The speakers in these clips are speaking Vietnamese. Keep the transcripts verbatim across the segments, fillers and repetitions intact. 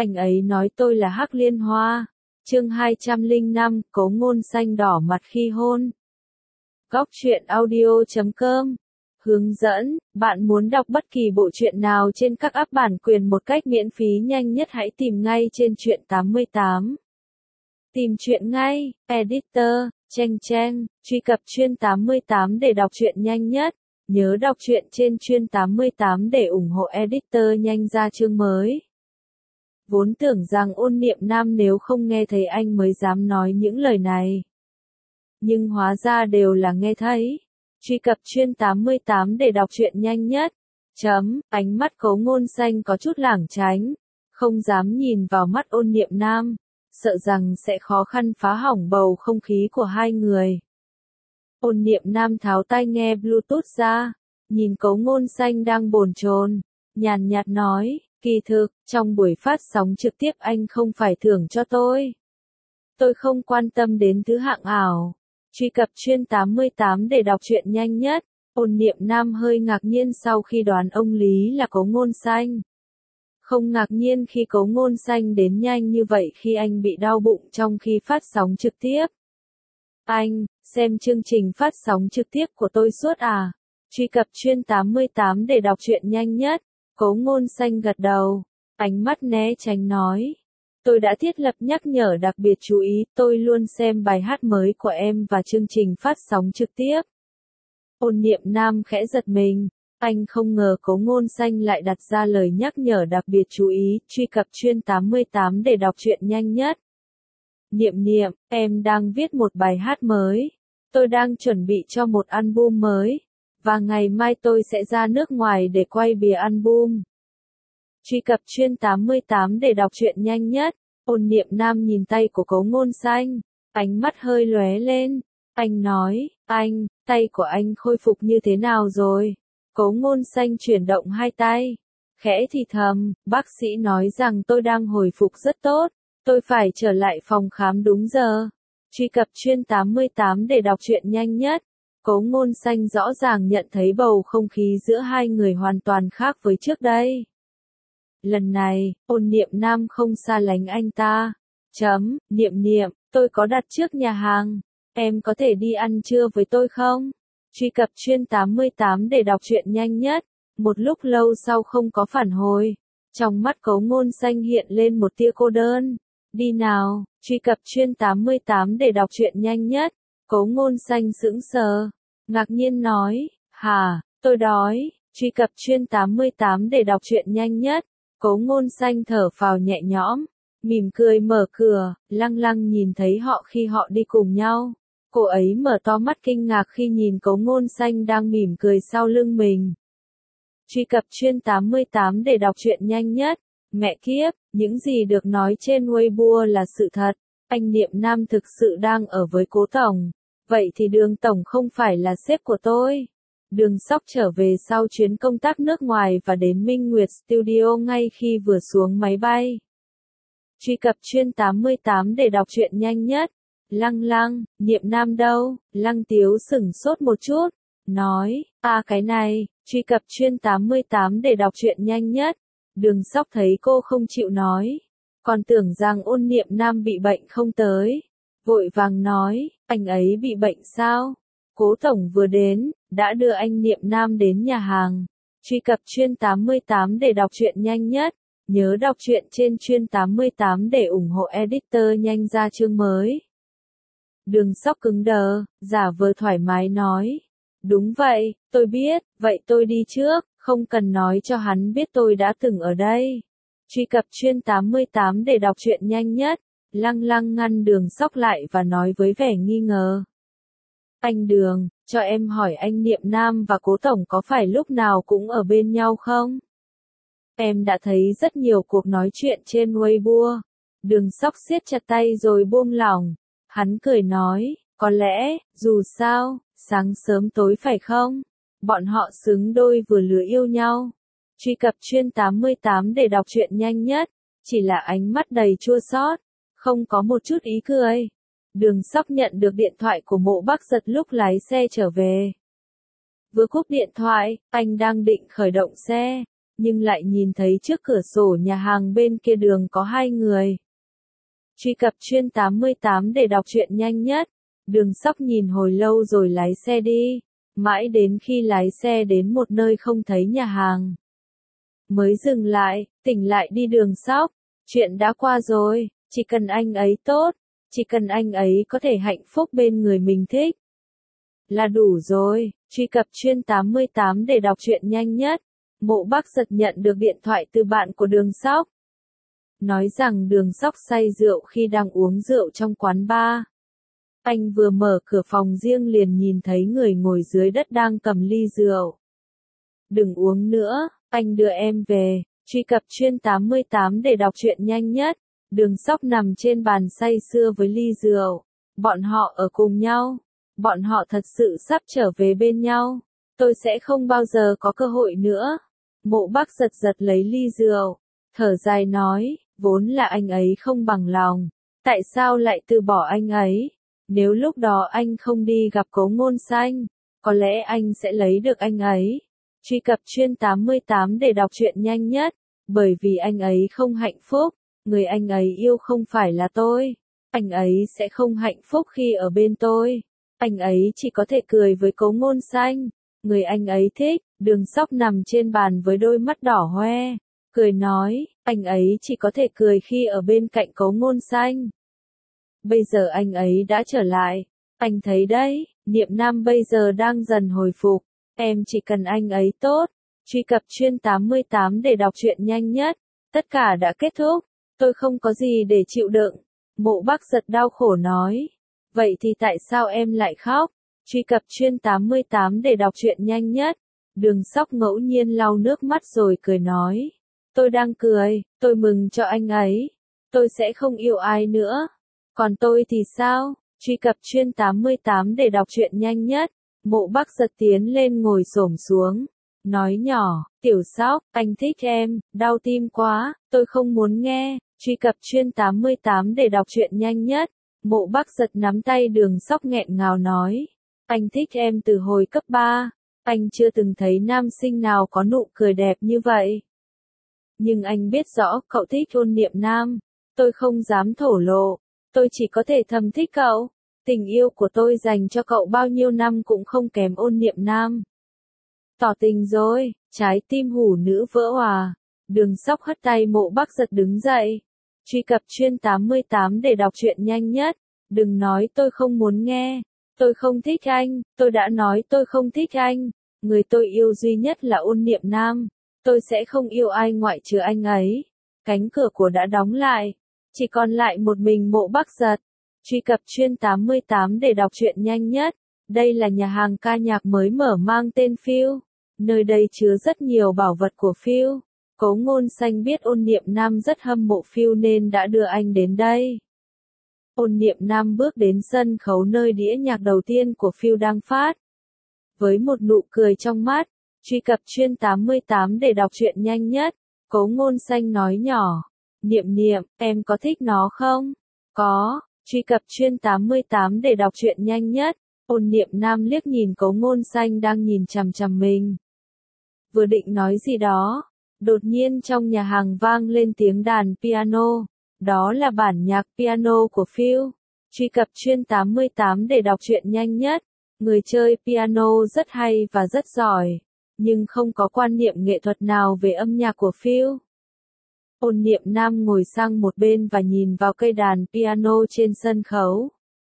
anh ấy nói tôi là Hắc Liên Hoa. Chương hai trăm lẻ năm, Cố Ngôn Xanh đỏ mặt khi hôn. Góc truyện audio chấm com. Hướng dẫn, bạn muốn đọc bất kỳ bộ truyện nào trên các app bản quyền một cách miễn phí nhanh nhất hãy tìm ngay trên truyện tám mươi tám. Tìm truyện ngay, editor, cheng cheng, truy cập truyện tám mươi tám để đọc truyện nhanh nhất. Nhớ đọc truyện trên truyện tám mươi tám để ủng hộ editor nhanh ra chương mới. Vốn tưởng rằng Ôn Niệm Nam nếu không nghe thấy anh mới dám nói những lời này. Nhưng hóa ra đều là nghe thấy. Truy cập truyện tám mươi tám để đọc truyện nhanh nhất. Chấm, ánh mắt Cố Ngôn Xanh có chút lảng tránh. Không dám nhìn vào mắt Ôn Niệm Nam. Sợ rằng sẽ khó khăn phá hỏng bầu không khí của hai người. Ôn Niệm Nam tháo tai nghe Bluetooth ra. Nhìn Cố Ngôn Xanh đang bồn chồn, nhàn nhạt nói, kỳ thực, trong buổi phát sóng trực tiếp anh không phải thưởng cho tôi. Tôi không quan tâm đến thứ hạng ảo. Truy cập truyện tám mươi tám để đọc truyện nhanh nhất. Ôn Niệm Nam hơi ngạc nhiên sau khi đoán ông Lý là Cố Ngôn Xanh. Không ngạc nhiên khi Cố Ngôn Xanh đến nhanh như vậy khi anh bị đau bụng trong khi phát sóng trực tiếp. Anh, xem chương trình phát sóng trực tiếp của tôi suốt à? Truy cập truyện tám mươi tám để đọc truyện nhanh nhất. Cố Ngôn Xanh gật đầu, ánh mắt né tránh nói. Tôi đã thiết lập nhắc nhở đặc biệt chú ý, tôi luôn xem bài hát mới của em và chương trình phát sóng trực tiếp. Ôn Niệm Nam khẽ giật mình, anh không ngờ Cố Ngôn Xanh lại đặt ra lời nhắc nhở đặc biệt chú ý, truy cập truyện tám mươi tám để đọc truyện nhanh nhất. Niệm Niệm, em đang viết một bài hát mới, tôi đang chuẩn bị cho một album mới. Và ngày mai tôi sẽ ra nước ngoài để quay bìa album. Truy cập truyện tám mươi tám để đọc truyện nhanh nhất. Ôn Niệm Nam nhìn tay của Cố Ngôn Xanh, ánh mắt hơi lóe lên. Anh nói, anh, tay của anh khôi phục như thế nào rồi? Cố Ngôn Xanh chuyển động hai tay. Khẽ thì thầm, bác sĩ nói rằng tôi đang hồi phục rất tốt. Tôi phải trở lại phòng khám đúng giờ. Truy cập truyện tám mươi tám để đọc truyện nhanh nhất. Cố Ngôn Xanh rõ ràng nhận thấy bầu không khí giữa hai người hoàn toàn khác với trước đây. Lần này, Ôn Niệm Nam không xa lánh anh ta. Chấm, Niệm Niệm, tôi có đặt trước nhà hàng. Em có thể đi ăn trưa với tôi không? Truy cập truyện tám mươi tám để đọc truyện nhanh nhất. Một lúc lâu sau không có phản hồi. Trong mắt Cố Ngôn Xanh hiện lên một tia cô đơn. Đi nào, truy cập truyện tám mươi tám để đọc truyện nhanh nhất. Cố Ngôn Xanh sững sờ, ngạc nhiên nói, hả, tôi đói, truy cập truyện tám mươi tám để đọc truyện nhanh nhất. Cố Ngôn Xanh thở phào nhẹ nhõm, mỉm cười mở cửa, Lăng Lăng nhìn thấy họ khi họ đi cùng nhau. Cô ấy mở to mắt kinh ngạc khi nhìn Cố Ngôn Xanh đang mỉm cười sau lưng mình. Truy cập truyện tám mươi tám để đọc truyện nhanh nhất. Mẹ kiếp, những gì được nói trên Weibo là sự thật. Anh Niệm Nam thực sự đang ở với Cố Tổng. Vậy thì Đường Tổng không phải là sếp của tôi. Đường Sóc trở về sau chuyến công tác nước ngoài và đến Minh Nguyệt Studio ngay khi vừa xuống máy bay. Truy cập truyện tám mươi tám để đọc truyện nhanh nhất. Lăng Lăng, Niệm Nam đâu? Lăng Tiếu sửng sốt một chút, nói, à cái này, truy cập truyện tám mươi tám để đọc truyện nhanh nhất. Đường Sóc thấy cô không chịu nói, còn tưởng rằng Ôn Niệm Nam bị bệnh không tới. Vội vàng nói, anh ấy bị bệnh sao? Cố Tổng vừa đến, đã đưa anh Niệm Nam đến nhà hàng. Truy cập truyện tám mươi tám để đọc truyện nhanh nhất. Nhớ đọc truyện trên truyện tám mươi tám để ủng hộ editor nhanh ra chương mới. Đường Sóc cứng đờ, giả vờ thoải mái nói. Đúng vậy, tôi biết, vậy tôi đi trước, không cần nói cho hắn biết tôi đã từng ở đây. Truy cập truyện tám mươi tám để đọc truyện nhanh nhất. Lăng Lăng ngăn Đường Sóc lại và nói với vẻ nghi ngờ. Anh Đường, cho em hỏi anh Niệm Nam và Cố Tổng có phải lúc nào cũng ở bên nhau không? Em đã thấy rất nhiều cuộc nói chuyện trên Weibo. Đường Sóc siết chặt tay rồi buông lỏng. Hắn cười nói, có lẽ, dù sao, sáng sớm tối phải không? Bọn họ xứng đôi vừa lứa yêu nhau. Truy cập truyện tám mươi tám để đọc truyện nhanh nhất. Chỉ là ánh mắt đầy chua xót, không có một chút ý cười. Đường Sóc nhận được điện thoại của Mộ Bắc Giật lúc lái xe trở về. Vừa cúp điện thoại, anh đang định khởi động xe, nhưng lại nhìn thấy trước cửa sổ nhà hàng bên kia đường có hai người. Truy cập chuyên tám mươi tám để đọc truyện nhanh nhất. Đường Sóc nhìn hồi lâu rồi lái xe đi, mãi đến khi lái xe đến một nơi không thấy nhà hàng, mới dừng lại, tỉnh lại đi Đường Sóc. Chuyện đã qua rồi, chỉ cần anh ấy tốt, chỉ cần anh ấy có thể hạnh phúc bên người mình thích là đủ rồi. Truy cập chuyên tám mươi tám để đọc truyện nhanh nhất. Mộ Bác Giật nhận được điện thoại từ bạn của Đường Sóc, nói rằng Đường Sóc say rượu khi đang uống rượu trong quán bar. Anh vừa mở cửa phòng riêng liền nhìn thấy người ngồi dưới đất đang cầm ly rượu. Đừng uống nữa, anh đưa em về. Truy cập chuyên tám mươi tám để đọc truyện nhanh nhất. Đường Sóc nằm trên bàn say sưa với ly rượu. Bọn họ ở cùng nhau. Bọn họ thật sự sắp trở về bên nhau. Tôi sẽ không bao giờ có cơ hội nữa. Mộ Bác giật giật lấy ly rượu, thở dài nói, vốn là anh ấy không bằng lòng. Tại sao lại từ bỏ anh ấy? Nếu lúc đó anh không đi gặp Cố Ngôn Xanh, có lẽ anh sẽ lấy được anh ấy. Truy cập chuyên tám mươi tám để đọc truyện nhanh nhất. Bởi vì anh ấy không hạnh phúc, người anh ấy yêu không phải là tôi. Anh ấy sẽ không hạnh phúc khi ở bên tôi. Anh ấy chỉ có thể cười với Cố Ngôn Xanh, người anh ấy thích. Đường Sóc nằm trên bàn với đôi mắt đỏ hoe, cười nói, anh ấy chỉ có thể cười khi ở bên cạnh Cố Ngôn Xanh. Bây giờ anh ấy đã trở lại, anh thấy đấy, Niệm Nam bây giờ đang dần hồi phục, em chỉ cần anh ấy tốt. Truy cập chuyên tám mươi tám để đọc truyện nhanh nhất. Tất cả đã kết thúc, tôi không có gì để chịu đựng. Mộ Bác giật đau khổ nói. Vậy thì tại sao em lại khóc? Truy cập chuyên tám mươi tám để đọc truyện nhanh nhất. Đường Sóc ngẫu nhiên lau nước mắt rồi cười nói. Tôi đang cười, tôi mừng cho anh ấy. Tôi sẽ không yêu ai nữa. Còn tôi thì sao? Truy cập chuyên tám mươi tám để đọc truyện nhanh nhất. Mộ Bác giật tiến lên ngồi xổm xuống, nói nhỏ, Tiểu Sóc, anh thích em, đau tim quá, tôi không muốn nghe. Truy cập chuyên tám mươi tám để đọc truyện nhanh nhất. Mộ Bác giật nắm tay Đường Sóc nghẹn ngào nói, anh thích em từ hồi cấp ba, anh chưa từng thấy nam sinh nào có nụ cười đẹp như vậy. Nhưng anh biết rõ cậu thích Ôn Niệm Nam, tôi không dám thổ lộ, tôi chỉ có thể thầm thích cậu. Tình yêu của tôi dành cho cậu bao nhiêu năm cũng không kém Ôn Niệm Nam. Tỏ tình rồi, trái tim hủ nữ vỡ òa. Đường Sóc hất tay Mộ Bác giật đứng dậy. Truy cập chuyên tám mươi tám để đọc truyện nhanh nhất. Đừng nói tôi không muốn nghe. Tôi không thích anh, tôi đã nói tôi không thích anh. Người tôi yêu duy nhất là Ôn Niệm Nam. Tôi sẽ không yêu ai ngoại trừ anh ấy. Cánh cửa của đã đóng lại. Chỉ còn lại một mình Mộ Bác giật. Truy cập chuyên tám mươi tám để đọc truyện nhanh nhất. Đây là nhà hàng ca nhạc mới mở mang tên Phil. Nơi đây chứa rất nhiều bảo vật của Phil. Cố Ngôn Xanh biết Ôn Niệm Nam rất hâm mộ Phil nên đã đưa anh đến đây. Ôn Niệm Nam bước đến sân khấu nơi đĩa nhạc đầu tiên của Phil đang phát. Với một nụ cười trong mắt, truy cập chuyên tám mươi tám để đọc truyện nhanh nhất. Cố Ngôn Xanh nói nhỏ, Niệm Niệm, em có thích nó không? Có. Truy cập chuyên tám mươi tám để đọc truyện nhanh nhất. Ôn Niệm Nam liếc nhìn Cố Ngôn Xanh đang nhìn chằm chằm mình. Vừa định nói gì đó, đột nhiên trong nhà hàng vang lên tiếng đàn piano. Đó là bản nhạc piano của Phil. Truy cập chuyên tám mươi tám để đọc truyện nhanh nhất. Người chơi piano rất hay và rất giỏi, nhưng không có quan niệm nghệ thuật nào về âm nhạc của Phil. Ôn Niệm Nam ngồi sang một bên và nhìn vào cây đàn piano trên sân khấu.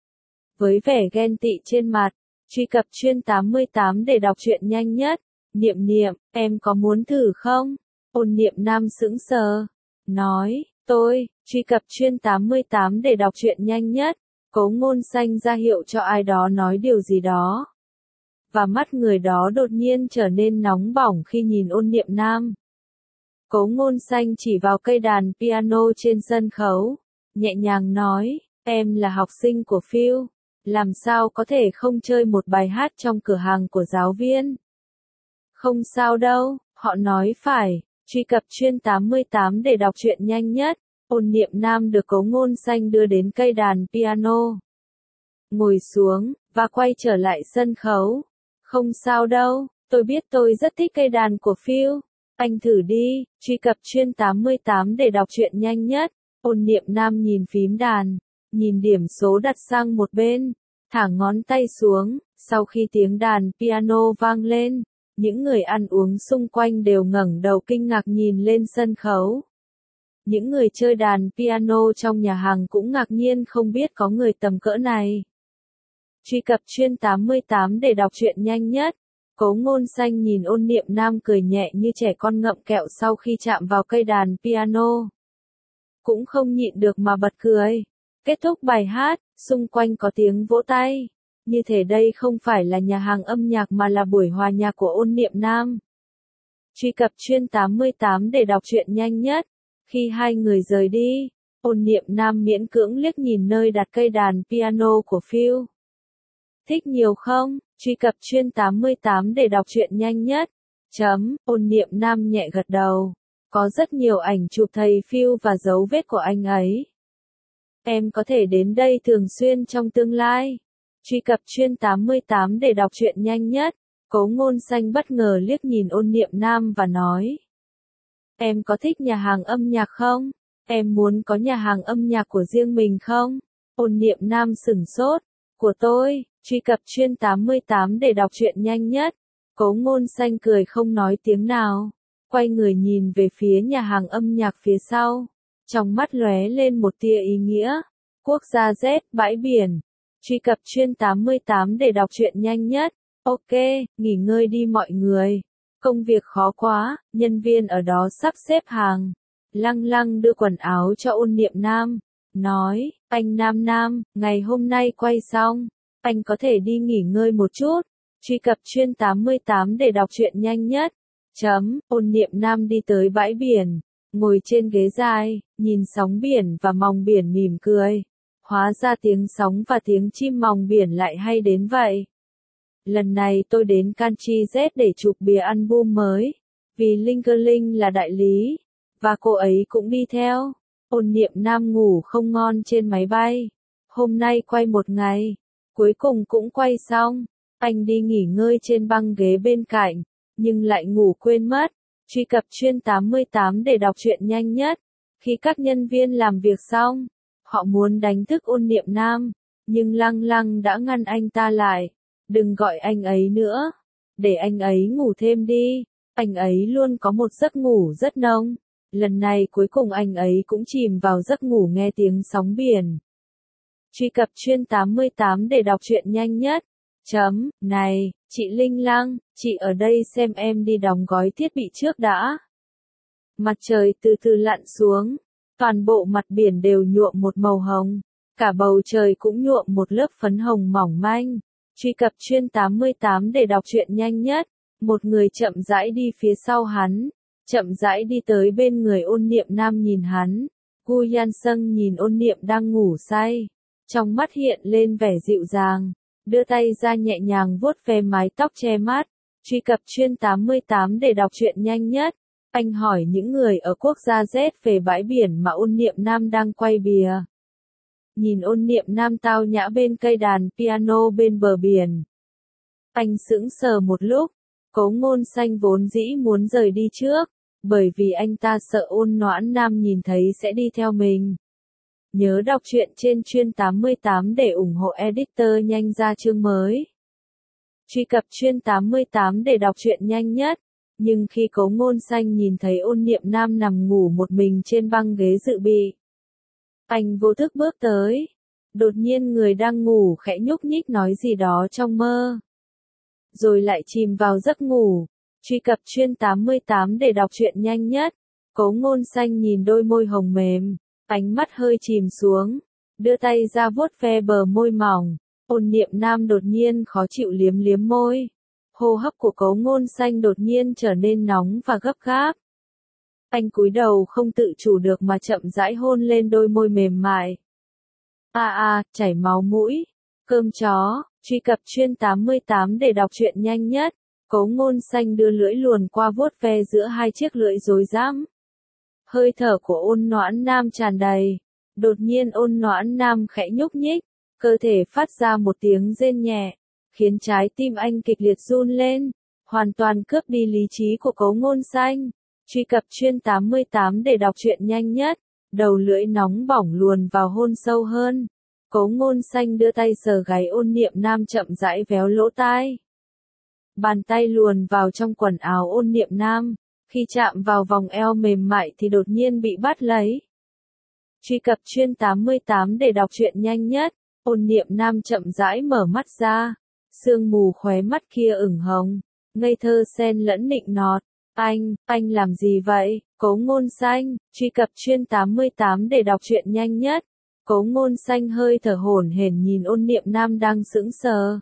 Với vẻ ghen tị trên mặt, truy cập chuyên tám mươi tám để đọc truyện nhanh nhất. Niệm Niệm, em có muốn thử không? Ôn Niệm Nam sững sờ, nói, tôi, truy cập chuyên tám mươi tám để đọc truyện nhanh nhất. Cố Ngôn Xanh ra hiệu cho ai đó nói điều gì đó. Và mắt người đó đột nhiên trở nên nóng bỏng khi nhìn Ôn Niệm Nam. Cố Ngôn Xanh chỉ vào cây đàn piano trên sân khấu, nhẹ nhàng nói, em là học sinh của Phil, làm sao có thể không chơi một bài hát trong cửa hàng của giáo viên? Không sao đâu, họ nói phải. Truy cập chuyên tám mươi tám để đọc truyện nhanh nhất. Ôn Niệm Nam được Cố Ngôn Xanh đưa đến cây đàn piano, ngồi xuống, và quay trở lại sân khấu. Không sao đâu, tôi biết tôi rất thích cây đàn của Phil. Anh thử đi, truy cập chuyên tám mươi tám để đọc truyện nhanh nhất. Ôn Niệm Nam nhìn phím đàn, nhìn điểm số đặt sang một bên, thả ngón tay xuống, sau khi tiếng đàn piano vang lên, những người ăn uống xung quanh đều ngẩng đầu kinh ngạc nhìn lên sân khấu. Những người chơi đàn piano trong nhà hàng cũng ngạc nhiên không biết có người tầm cỡ này. Truy cập chuyên tám mươi tám để đọc truyện nhanh nhất. Cố Ngôn Xanh nhìn Ôn Niệm Nam cười nhẹ như trẻ con ngậm kẹo sau khi chạm vào cây đàn piano. Cũng không nhịn được mà bật cười. Kết thúc bài hát, xung quanh có tiếng vỗ tay. Như thể đây không phải là nhà hàng âm nhạc mà là buổi hòa nhạc của Ôn Niệm Nam. Truy cập chuyên tám mươi tám để đọc truyện nhanh nhất. Khi hai người rời đi, Ôn Niệm Nam miễn cưỡng liếc nhìn nơi đặt cây đàn piano của Phil. Thích nhiều không? Truy cập chuyên tám mươi tám để đọc truyện nhanh nhất. Chấm, Ôn Niệm Nam nhẹ gật đầu. Có rất nhiều ảnh chụp thầy Phil và dấu vết của anh ấy. Em có thể đến đây thường xuyên trong tương lai. Truy cập chuyên tám mươi tám để đọc truyện nhanh nhất. Cố Ngôn Xanh bất ngờ liếc nhìn Ôn Niệm Nam và nói. Em có thích nhà hàng âm nhạc không? Em muốn có nhà hàng âm nhạc của riêng mình không? Ôn Niệm Nam sửng sốt. Của tôi, truy cập chuyên tám mươi tám để đọc truyện nhanh nhất. Cố Ngôn Xanh cười không nói tiếng nào. Quay người nhìn về phía nhà hàng âm nhạc phía sau. Trong mắt lóe lên một tia ý nghĩa. Quốc gia Z, bãi biển. Truy cập chuyên tám mươi tám để đọc truyện nhanh nhất. Ok, nghỉ ngơi đi mọi người. Công việc khó quá, nhân viên ở đó sắp xếp hàng. Lăng Lăng đưa quần áo cho Ôn Niệm Nam. Nói, anh Nam Nam, ngày hôm nay quay xong. Anh có thể đi nghỉ ngơi một chút. Truy cập chuyên tám mươi tám để đọc truyện nhanh nhất. Chấm, Ôn Niệm Nam đi tới bãi biển. Ngồi trên ghế dài, nhìn sóng biển và mòng biển mỉm cười. Hóa ra tiếng sóng và tiếng chim mòng biển lại hay đến vậy. Lần này tôi đến Country Z để chụp bìa album mới. Vì Linkerling là đại lý. Và cô ấy cũng đi theo. Ôn Niệm Nam ngủ không ngon trên máy bay. Hôm nay quay một ngày. Cuối cùng cũng quay xong. Anh đi nghỉ ngơi trên băng ghế bên cạnh. Nhưng lại ngủ quên mất. Truy cập chuyên tám mươi tám để đọc truyện nhanh nhất. Khi các nhân viên làm việc xong, họ muốn đánh thức Ôn Niệm Nam. Nhưng Lăng Lăng đã ngăn anh ta lại. Đừng gọi anh ấy nữa. Để anh ấy ngủ thêm đi. Anh ấy luôn có một giấc ngủ rất nông. Lần này cuối cùng anh ấy cũng chìm vào giấc ngủ nghe tiếng sóng biển. Truy cập chuyên tám mươi tám để đọc truyện nhanh nhất. Chấm, này, chị Linh Lăng, chị ở đây xem em đi đóng gói thiết bị trước đã. Mặt trời từ từ lặn xuống. Toàn bộ mặt biển đều nhuộm một màu hồng. Cả bầu trời cũng nhuộm một lớp phấn hồng mỏng manh. Truy cập chuyên tám mươi tám để đọc truyện nhanh nhất. Một người chậm rãi đi phía sau hắn. Chậm rãi đi tới bên người Ôn Niệm Nam nhìn hắn. Gu Yan Sung nhìn Ôn Niệm đang ngủ say. Trong mắt hiện lên vẻ dịu dàng. Đưa tay ra nhẹ nhàng vuốt ve mái tóc che mát. Truy cập chuyên tám mươi tám để đọc truyện nhanh nhất. Anh hỏi những người ở quốc gia Z về bãi biển mà Ôn Niệm Nam đang quay bìa. Nhìn Ôn Niệm Nam tao nhã bên cây đàn piano bên bờ biển. Anh sững sờ một lúc. Cố Ngôn Xanh vốn dĩ muốn rời đi trước. Bởi vì anh ta sợ Ôn Noãn Nam nhìn thấy sẽ đi theo mình. Nhớ đọc truyện trên chuyên tám mươi tám để ủng hộ editor nhanh ra chương mới. Truy cập chuyên tám mươi tám để đọc truyện nhanh nhất. Nhưng khi Cố Ngôn Xanh nhìn thấy Ôn Niệm Nam nằm ngủ một mình trên băng ghế dự bị. Anh vô thức bước tới. Đột nhiên người đang ngủ khẽ nhúc nhích nói gì đó trong mơ. Rồi lại chìm vào giấc ngủ. Truy cập chuyên tám mươi tám để đọc truyện nhanh nhất. Cố Ngôn Xanh nhìn đôi môi hồng mềm. Ánh mắt hơi chìm xuống. Đưa tay ra vuốt ve bờ môi mỏng. Ôn Niệm Nam đột nhiên khó chịu liếm liếm môi. Hô hấp của Cố Ngôn Xanh đột nhiên trở nên nóng và gấp gáp. Anh cúi đầu không tự chủ được mà chậm rãi hôn lên đôi môi mềm mại. A à, a, à, chảy máu mũi. Cơm chó. Truy cập chuyên tám mươi tám để đọc truyện nhanh nhất. Cố Ngôn Xanh đưa lưỡi luồn qua vuốt ve giữa hai chiếc lưỡi rối rắm. Hơi thở của Ôn Noãn Nam tràn đầy. Đột nhiên Ôn Noãn Nam khẽ nhúc nhích. Cơ thể phát ra một tiếng rên nhẹ. Khiến trái tim anh kịch liệt run lên. Hoàn toàn cướp đi lý trí của Cố Ngôn Xanh. Truy cập chuyên tám mươi tám để đọc truyện nhanh nhất. Đầu lưỡi nóng bỏng luồn vào hôn sâu hơn. Cố Ngôn Xanh đưa tay sờ gáy Ôn Niệm Nam chậm rãi véo lỗ tai. Bàn tay luồn vào trong quần áo Ôn Niệm Nam. Khi chạm vào vòng eo mềm mại thì đột nhiên bị bắt lấy. Truy cập chuyên tám mươi tám để đọc truyện nhanh nhất. Ôn Niệm Nam chậm rãi mở mắt ra. Sương mù khóe mắt kia ửng hồng. Ngây thơ xen lẫn nịnh nọt. Anh, anh làm gì vậy? Cố Ngôn Xanh, truy cập chuyên tám mươi tám để đọc truyện nhanh nhất. Cố Ngôn Xanh hơi thở hổn hển nhìn Ôn Niệm Nam đang sững sờ.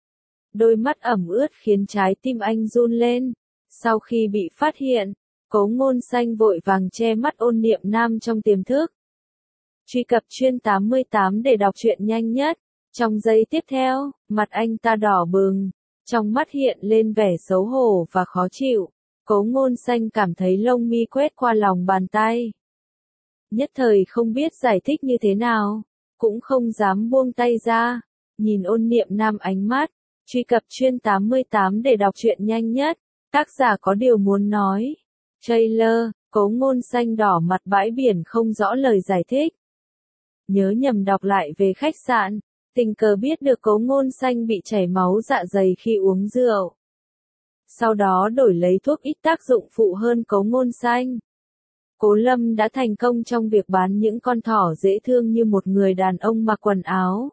Đôi mắt ẩm ướt khiến trái tim anh run lên. Sau khi bị phát hiện, Cố Ngôn Xanh vội vàng che mắt Ôn Niệm Nam trong tiềm thức. Truy cập chuyên tám mươi tám để đọc truyện nhanh nhất. Trong giây tiếp theo, mặt anh ta đỏ bừng, trong mắt hiện lên vẻ xấu hổ và khó chịu. Cố Ngôn Xanh cảm thấy lông mi quét qua lòng bàn tay. Nhất thời không biết giải thích như thế nào, cũng không dám buông tay ra, nhìn Ôn Niệm Nam ánh mắt. Truy cập chuyên tám mươi tám để đọc truyện nhanh nhất. Tác giả có điều muốn nói. Trailer, Cố Ngôn Xanh đỏ mặt bãi biển không rõ lời giải thích. Nhớ nhầm đọc lại về khách sạn, tình cờ biết được Cố Ngôn Xanh bị chảy máu dạ dày khi uống rượu. Sau đó đổi lấy thuốc ít tác dụng phụ hơn Cố Ngôn Xanh. Cố Lâm đã thành công trong việc bán những con thỏ dễ thương như một người đàn ông mặc quần áo.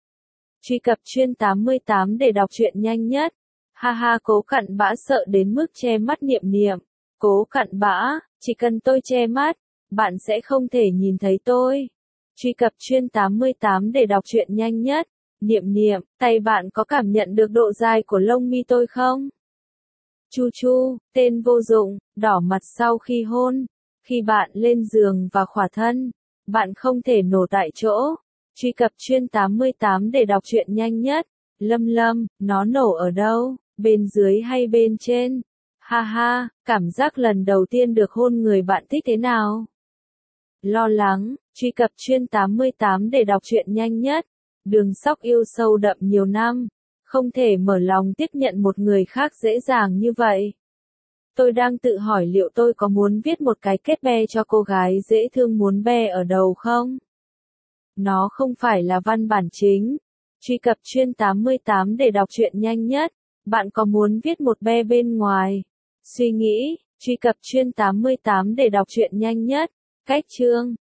Truy cập chuyên tám mươi tám để đọc truyện nhanh nhất. Ha ha, Cố Cặn Bã sợ đến mức che mắt Niệm Niệm. Cố Cặn Bã, chỉ cần tôi che mắt, bạn sẽ không thể nhìn thấy tôi. Truy cập chuyên tám mươi tám để đọc truyện nhanh nhất. Niệm Niệm, tay bạn có cảm nhận được độ dài của lông mi tôi không? Chu Chu, tên vô dụng, đỏ mặt sau khi hôn. Khi bạn lên giường và khỏa thân, bạn không thể nổ tại chỗ. Truy cập chuyên tám mươi tám để đọc truyện nhanh nhất. Lâm Lâm, nó nổ ở đâu, bên dưới hay bên trên? Ha ha, cảm giác lần đầu tiên được hôn người bạn thích thế nào? Lo lắng, truy cập chuyên tám mươi tám để đọc truyện nhanh nhất. Đường Sóc yêu sâu đậm nhiều năm, không thể mở lòng tiếp nhận một người khác dễ dàng như vậy. Tôi đang tự hỏi liệu tôi có muốn viết một cái kết be cho cô gái dễ thương muốn be ở đầu không? Nó không phải là văn bản chính. Truy cập chuyên tám mươi tám để đọc truyện nhanh nhất. Bạn có muốn viết một be bên ngoài? Suy nghĩ, truy cập chuyên tám mươi tám để đọc truyện nhanh nhất. Cách chương